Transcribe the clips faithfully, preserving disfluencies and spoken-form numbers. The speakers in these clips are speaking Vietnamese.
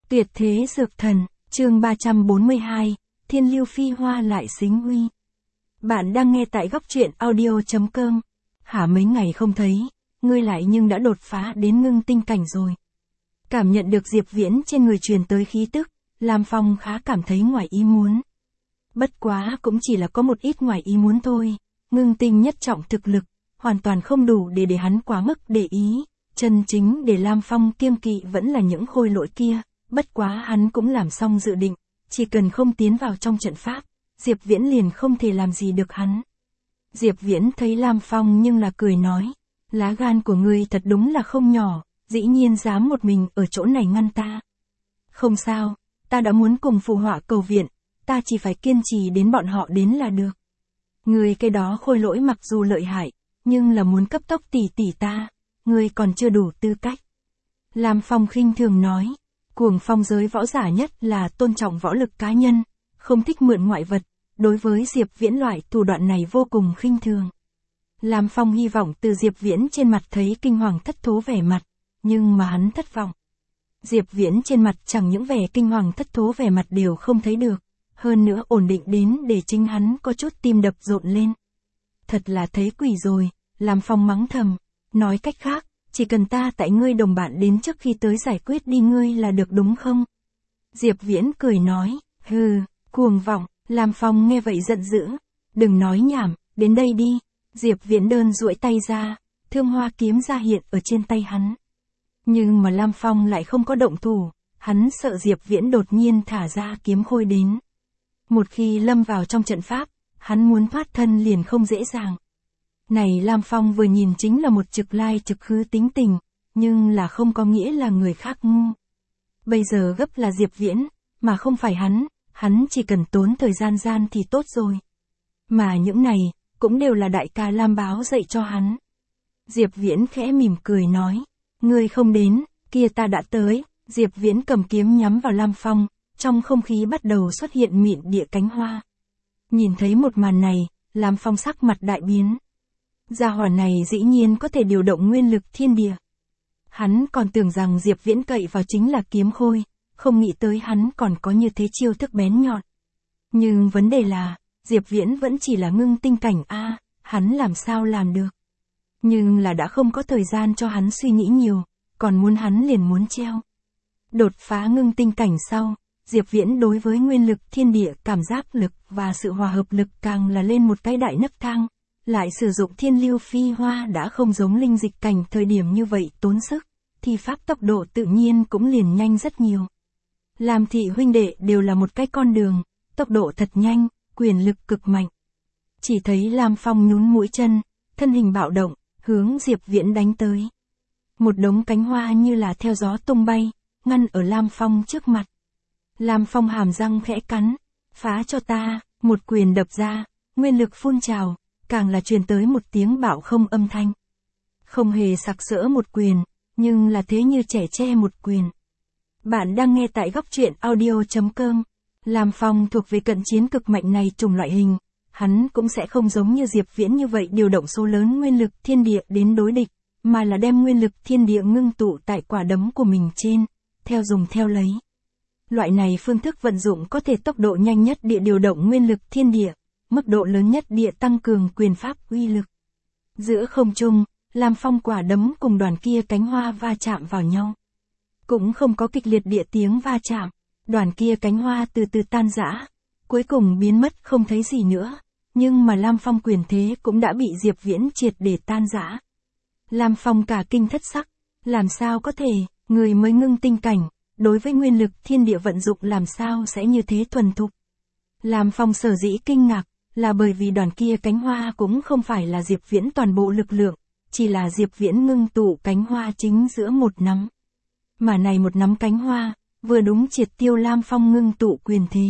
Tuyệt thế dược thần, chương ba trăm bốn mươi hai, Thiên Lưu Phi Hoa lại xính uy. Bạn đang nghe tại góc truyện audio.com. Hả, mấy ngày không thấy, ngươi lại nhưng đã đột phá đến ngưng tinh cảnh rồi. Cảm nhận được Diệp Viễn trên người truyền tới khí tức, Lam Phong khá cảm thấy ngoài ý muốn. Bất quá cũng chỉ là có một ít ngoài ý muốn thôi, ngưng tinh nhất trọng thực lực, hoàn toàn không đủ để để hắn quá mức để ý. Chân chính để Lam Phong kiêng kỵ vẫn là những khôi lỗi kia, bất quá hắn cũng làm xong dự định, chỉ cần không tiến vào trong trận pháp, Diệp Viễn liền không thể làm gì được hắn. Diệp Viễn thấy Lam Phong nhưng là cười nói, lá gan của ngươi thật đúng là không nhỏ, dĩ nhiên dám một mình ở chỗ này ngăn ta. Không sao, ta đã muốn cùng phù họa cầu viện, ta chỉ phải kiên trì đến bọn họ đến là được. Ngươi cái đó khôi lỗi mặc dù lợi hại, nhưng là muốn cấp tốc tỉ tỉ ta, ngươi còn chưa đủ tư cách. Lam Phong khinh thường nói, cuồng phong giới võ giả nhất là tôn trọng võ lực cá nhân, không thích mượn ngoại vật, đối với Diệp Viễn loại thủ đoạn này vô cùng khinh thường. Lam Phong hy vọng từ Diệp Viễn trên mặt thấy kinh hoàng thất thố vẻ mặt, nhưng mà hắn thất vọng. Diệp Viễn trên mặt chẳng những vẻ kinh hoàng thất thố vẻ mặt đều không thấy được, hơn nữa ổn định đến để chính hắn có chút tim đập rộn lên. Thật là thấy quỷ rồi, Lam Phong mắng thầm, nói cách khác, chỉ cần ta tại ngươi đồng bạn đến trước khi tới giải quyết đi ngươi là được đúng không? Diệp Viễn cười nói, hừ, cuồng vọng. Lam Phong nghe vậy giận dữ, đừng nói nhảm, đến đây đi. Diệp Viễn đơn duỗi tay ra, thương hoa kiếm ra hiện ở trên tay hắn. Nhưng mà Lam Phong lại không có động thủ, hắn sợ Diệp Viễn đột nhiên thả ra kiếm khôi đến. Một khi lâm vào trong trận pháp, hắn muốn thoát thân liền không dễ dàng. Này Lam Phong vừa nhìn chính là một trực lai trực khứ tính tình, nhưng là không có nghĩa là người khác ngu. Bây giờ gấp là Diệp Viễn, mà không phải hắn, hắn chỉ cần tốn thời gian gian thì tốt rồi. Mà những này, cũng đều là đại ca Lam báo dạy cho hắn. Diệp Viễn khẽ mỉm cười nói, ngươi không đến, kia ta đã tới. Diệp Viễn cầm kiếm nhắm vào Lam Phong, trong không khí bắt đầu xuất hiện mịn địa cánh hoa. Nhìn thấy một màn này, Lam Phong sắc mặt đại biến. Gia hỏa này dĩ nhiên có thể điều động nguyên lực thiên địa. Hắn còn tưởng rằng Diệp Viễn cậy vào chính là kiếm khôi, không nghĩ tới hắn còn có như thế chiêu thức bén nhọn. Nhưng vấn đề là, Diệp Viễn vẫn chỉ là ngưng tinh cảnh A, hắn làm sao làm được. Nhưng là đã không có thời gian cho hắn suy nghĩ nhiều, còn muốn hắn liền muốn treo. Đột phá ngưng tinh cảnh sau, Diệp Viễn đối với nguyên lực thiên địa cảm giác lực và sự hòa hợp lực càng là lên một cái đại nấc thang. Lại sử dụng Thiên Lưu Phi Hoa đã không giống linh dịch cảnh thời điểm như vậy tốn sức, thì pháp tốc độ tự nhiên cũng liền nhanh rất nhiều. Lam thị huynh đệ đều là một cái con đường, tốc độ thật nhanh, quyền lực cực mạnh. Chỉ thấy Lam Phong nhún mũi chân, thân hình bạo động, hướng Diệp Viễn đánh tới. Một đống cánh hoa như là theo gió tung bay, ngăn ở Lam Phong trước mặt. Lam Phong hàm răng khẽ cắn, phá cho ta, một quyền đập ra, nguyên lực phun trào. Càng là truyền tới một tiếng bạo không âm thanh. Không hề sặc sỡ một quyền, nhưng là thế như trẻ tre một quyền. Bạn đang nghe tại góc truyện audio.com. Lam Phong thuộc về cận chiến cực mạnh này trùng loại hình, hắn cũng sẽ không giống như Diệp Viễn như vậy điều động số lớn nguyên lực thiên địa đến đối địch, mà là đem nguyên lực thiên địa ngưng tụ tại quả đấm của mình trên, theo dùng theo lấy. Loại này phương thức vận dụng có thể tốc độ nhanh nhất địa điều động nguyên lực thiên địa, mức độ lớn nhất địa tăng cường quyền pháp uy lực. Giữa không trung, Lam Phong quả đấm cùng đoàn kia cánh hoa va chạm vào nhau. Cũng không có kịch liệt địa tiếng va chạm, đoàn kia cánh hoa từ từ tan rã, cuối cùng biến mất không thấy gì nữa, nhưng mà Lam Phong quyền thế cũng đã bị Diệp Viễn triệt để tan rã. Lam Phong cả kinh thất sắc, làm sao có thể, người mới ngưng tinh cảnh, đối với nguyên lực thiên địa vận dụng làm sao sẽ như thế thuần thục. Lam Phong sở dĩ kinh ngạc, là bởi vì đoàn kia cánh hoa cũng không phải là Diệp Viễn toàn bộ lực lượng, chỉ là Diệp Viễn ngưng tụ cánh hoa chính giữa một nắm. Mà này một nắm cánh hoa, vừa đúng triệt tiêu Lam Phong ngưng tụ quyền thế.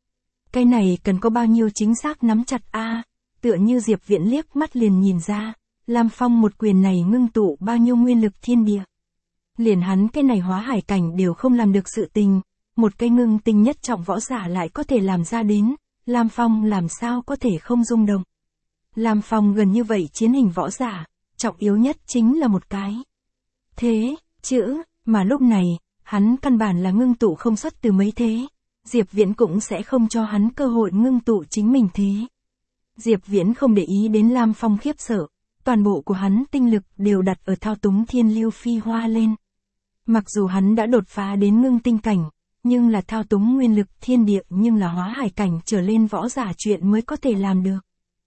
Cái này cần có bao nhiêu chính xác nắm chặt a, tựa như Diệp Viễn liếc mắt liền nhìn ra, Lam Phong một quyền này ngưng tụ bao nhiêu nguyên lực thiên địa. Liền hắn cái này hóa hải cảnh đều không làm được sự tình, một cái ngưng tinh nhất trọng võ giả lại có thể làm ra đến. Lam Phong làm sao có thể không rung động. Lam Phong gần như vậy chiến hình võ giả, trọng yếu nhất chính là một cái thế, chữ, mà lúc này, hắn căn bản là ngưng tụ không xuất từ mấy thế. Diệp Viễn cũng sẽ không cho hắn cơ hội ngưng tụ chính mình thế. Diệp Viễn không để ý đến Lam Phong khiếp sợ, toàn bộ của hắn tinh lực đều đặt ở thao túng thiên lưu phi hoa lên. Mặc dù hắn đã đột phá đến ngưng tinh cảnh, nhưng là thao túng nguyên lực thiên địa nhưng là hóa hải cảnh trở lên võ giả chuyện mới có thể làm được.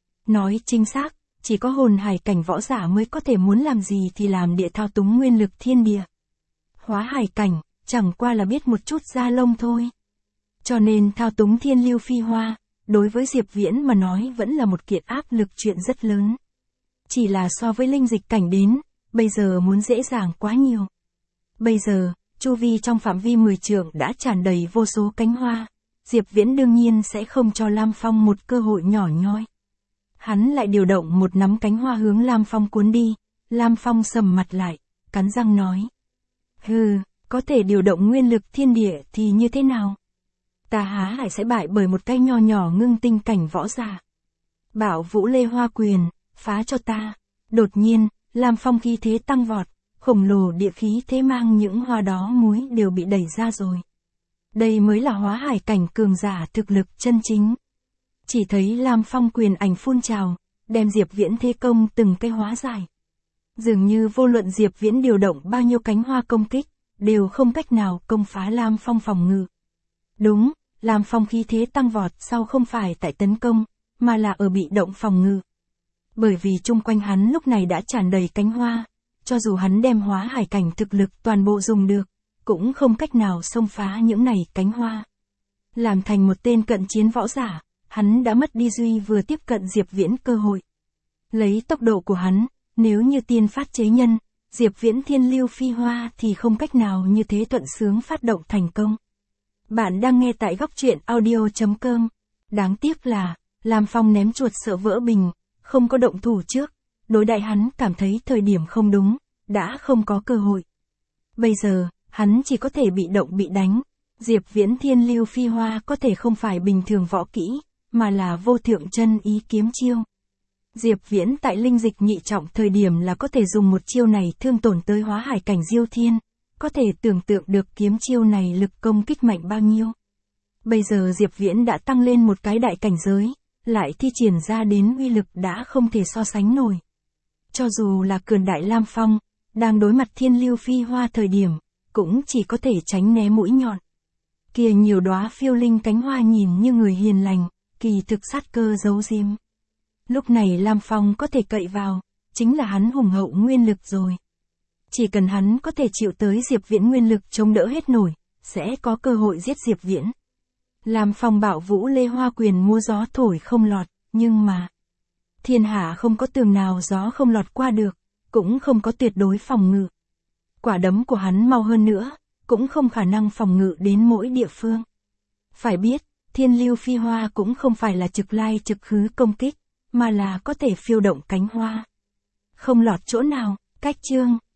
Nói chính xác, chỉ có hồn hải cảnh võ giả mới có thể muốn làm gì thì làm địa thao túng nguyên lực thiên địa. Hóa hải cảnh, chẳng qua là biết một chút da lông thôi. Cho nên thao túng thiên lưu phi hoa, đối với Diệp Viễn mà nói vẫn là một kiện áp lực chuyện rất lớn. Chỉ là so với linh dịch cảnh đến, bây giờ muốn dễ dàng quá nhiều. Bây giờ, chu vi trong phạm vi mười trượng đã tràn đầy vô số cánh hoa. Diệp Viễn đương nhiên sẽ không cho Lam Phong một cơ hội nhỏ nhoi. Hắn lại điều động một nắm cánh hoa hướng Lam Phong cuốn đi. Lam Phong sầm mặt lại, cắn răng nói. Hừ, có thể điều động nguyên lực thiên địa thì như thế nào? Ta há lại sẽ bại bởi một cái nho nhỏ ngưng tinh cảnh võ giả. Bảo Vũ Lê Hoa Quyền, phá cho ta. Đột nhiên, Lam Phong khí thế tăng vọt, khổng lồ địa khí thế mang những hoa đó muối đều bị đẩy ra rồi. Đây mới là hóa hải cảnh cường giả thực lực chân chính. Chỉ thấy Lam Phong quyền ảnh phun trào, đem Diệp Viễn thế công từng cái hóa giải. Dường như vô luận Diệp Viễn điều động bao nhiêu cánh hoa công kích, đều không cách nào công phá Lam Phong phòng ngự. Đúng, Lam Phong khí thế tăng vọt sau không phải tại tấn công, mà là ở bị động phòng ngự. Bởi vì chung quanh hắn lúc này đã tràn đầy cánh hoa, cho dù hắn đem hóa hải cảnh thực lực toàn bộ dùng được, cũng không cách nào xông phá những này cánh hoa. Làm thành một tên cận chiến võ giả, hắn đã mất đi duy vừa tiếp cận Diệp Viễn cơ hội. Lấy tốc độ của hắn, nếu như tiên phát chế nhân, Diệp Viễn thiên lưu phi hoa thì không cách nào như thế thuận sướng phát động thành công. Bạn đang nghe tại góc truyện audio chấm com. Đáng tiếc là, Lam Phong ném chuột sợ vỡ bình, không có động thủ trước, đối đại hắn cảm thấy thời điểm không đúng, đã không có cơ hội. Bây giờ, hắn chỉ có thể bị động bị đánh. Diệp Viễn thiên lưu phi hoa có thể không phải bình thường võ kỹ, mà là vô thượng chân ý kiếm chiêu. Diệp Viễn tại linh dịch nhị trọng thời điểm là có thể dùng một chiêu này thương tổn tới hóa hải cảnh Diêu Thiên, có thể tưởng tượng được kiếm chiêu này lực công kích mạnh bao nhiêu. Bây giờ Diệp Viễn đã tăng lên một cái đại cảnh giới, lại thi triển ra đến uy lực đã không thể so sánh nổi. Cho dù là cường đại Lam Phong, đang đối mặt thiên lưu phi hoa thời điểm, cũng chỉ có thể tránh né mũi nhọn. Kia nhiều đóa phiêu linh cánh hoa nhìn như người hiền lành, kỳ thực sát cơ giấu diêm. Lúc này Lam Phong có thể cậy vào, chính là hắn hùng hậu nguyên lực rồi. Chỉ cần hắn có thể chịu tới Diệp Viễn nguyên lực chống đỡ hết nổi, sẽ có cơ hội giết Diệp Viễn. Lam Phong Bảo Vũ Lê Hoa Quyền múa gió thổi không lọt, nhưng mà thiên hạ không có tường nào gió không lọt qua được, cũng không có tuyệt đối phòng ngự. Quả đấm của hắn mau hơn nữa, cũng không khả năng phòng ngự đến mỗi địa phương. Phải biết, thiên lưu phi hoa cũng không phải là trực lai trực khứ công kích, mà là có thể phiêu động cánh hoa. Không lọt chỗ nào, cách chương.